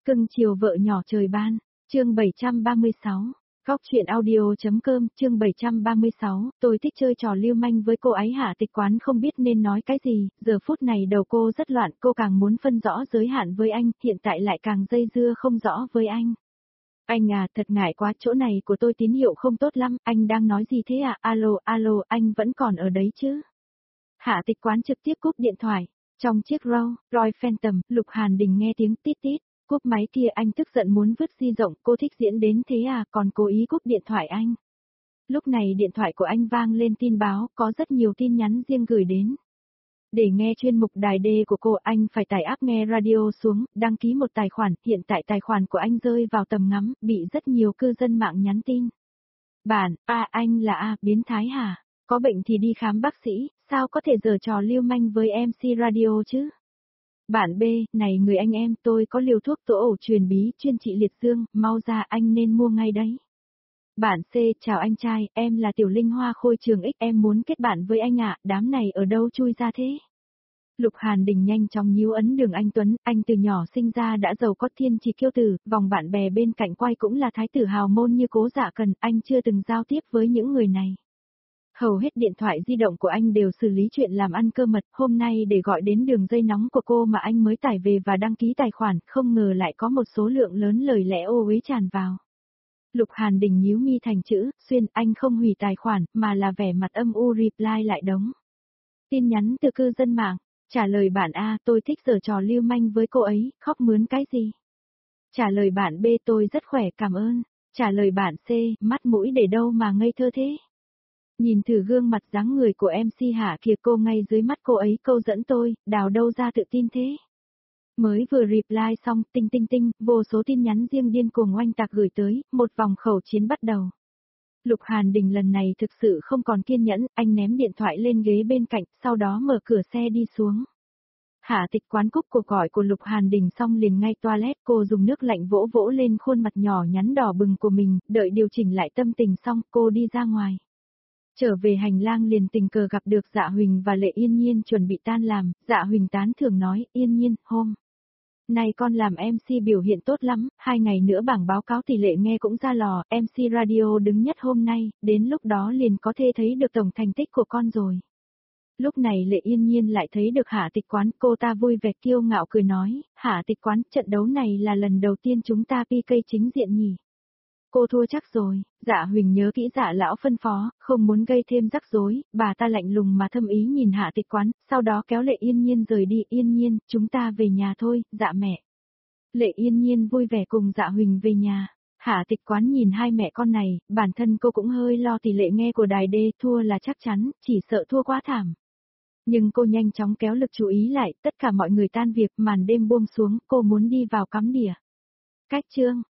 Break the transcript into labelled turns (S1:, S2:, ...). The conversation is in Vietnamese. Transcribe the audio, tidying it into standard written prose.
S1: Cưng chiều vợ nhỏ trời ban, chương 736, Góc chuyện audio.com, chương 736, tôi thích chơi trò lưu manh với cô ấy. Hạ Tịch Quán không biết nên nói cái gì, giờ phút này đầu cô rất loạn, cô càng muốn phân rõ giới hạn với anh, hiện tại lại càng dây dưa không rõ với anh. Anh à, thật ngại quá, chỗ này của tôi tín hiệu không tốt lắm, anh đang nói gì thế à? Alo, anh vẫn còn ở đấy chứ? Hạ Tịch Quán trực tiếp cúp điện thoại. Trong chiếc Royal Phantom, Lục Hàn Đình nghe tiếng tít tít, cúp máy kia. Anh tức giận muốn vứt di động, cô thích diễn đến thế à, còn cố ý cúp điện thoại anh. Lúc này điện thoại của anh vang lên tin báo, có rất nhiều tin nhắn riêng gửi đến. Để nghe chuyên mục đài D của cô, anh phải tải app nghe radio xuống, đăng ký một tài khoản. Hiện tại tài khoản của anh rơi vào tầm ngắm, bị rất nhiều cư dân mạng nhắn tin. Bạn, anh là biến thái hả? Có bệnh thì đi khám bác sĩ, sao có thể giở trò lưu manh với MC radio chứ? Bạn B, này người anh em, tôi có liều thuốc tố ổ truyền bí chuyên trị liệt dương, mau ra, anh nên mua ngay đấy. Bạn C, chào anh trai, em là Tiểu Linh Hoa Khôi Trường X, em muốn kết bạn với anh ạ, đám này ở đâu chui ra thế? Lục Hàn Đình nhanh chóng nhíu ấn Đường Anh Tuấn, anh từ nhỏ sinh ra đã giàu có thiên chỉ kiêu tử, vòng bạn bè bên cạnh quay cũng là thái tử hào môn như Cố Dạ Cần, anh chưa từng giao tiếp với những người này. Hầu hết điện thoại di động của anh đều xử lý chuyện làm ăn cơ mật, hôm nay để gọi đến đường dây nóng của cô mà anh mới tải về và đăng ký tài khoản, không ngờ lại có một số lượng lớn lời lẽ ô uế tràn vào. Lục Hàn Đình nhíu mi thành chữ, xuyên, anh không hủy tài khoản, mà là vẻ mặt âm u reply lại đống. Tin nhắn từ cư dân mạng, trả lời bạn A, tôi thích giở trò lưu manh với cô ấy, khóc mướn cái gì? Trả lời bạn B, tôi rất khỏe cảm ơn. Trả lời bạn C, mắt mũi để đâu mà ngây thơ thế? Nhìn thử gương mặt dáng người của MC Hạ kìa, cô ngay dưới mắt cô ấy câu dẫn tôi, đào đâu ra tự tin thế? Mới vừa reply xong, tinh, vô số tin nhắn riêng điên cuồng oanh tạc gửi tới, một vòng khẩu chiến bắt đầu. Lục Hàn Đình lần này thực sự không còn kiên nhẫn, anh ném điện thoại lên ghế bên cạnh, sau đó mở cửa xe đi xuống. Hạ Tịch Quán cúp cuộc gọi của Lục Hàn Đình xong liền ngay toilet, cô dùng nước lạnh vỗ vỗ lên khuôn mặt nhỏ nhắn đỏ bừng của mình, đợi điều chỉnh lại tâm tình xong, cô đi ra ngoài. Trở về hành lang liền tình cờ gặp được Dạ Huỳnh và Lệ Yên Nhiên chuẩn bị tan làm, Dạ Huỳnh tán thưởng nói, Yên Nhiên, hôm nay con làm MC biểu hiện tốt lắm, 2 ngày nữa bảng báo cáo tỷ lệ nghe cũng ra lò, MC radio đứng nhất hôm nay, đến lúc đó liền có thể thấy được tổng thành tích của con rồi. Lúc này Lệ Yên Nhiên lại thấy được Hạ Tịch Quán, cô ta vui vẻ kiêu ngạo cười nói, Hạ Tịch Quán, trận đấu này là lần đầu tiên chúng ta PK chính diện nhỉ? Cô thua chắc rồi. Dạ Huỳnh nhớ kỹ Dạ lão phân phó, không muốn gây thêm rắc rối, bà ta lạnh lùng mà thâm ý nhìn Hạ Tịch Quán, sau đó kéo Lệ Yên Nhiên rời đi. Yên Nhiên, chúng ta về nhà thôi, dạ mẹ. Lệ Yên Nhiên vui vẻ cùng Dạ Huỳnh về nhà. Hạ Tịch Quán nhìn hai mẹ con này, bản thân cô cũng hơi lo tỷ lệ nghe của đài D, thua là chắc chắn, chỉ sợ thua quá thảm. Nhưng cô nhanh chóng kéo lực chú ý lại, tất cả mọi người tan việc, màn đêm buông xuống, cô muốn đi vào cắm đỉa. Cách chương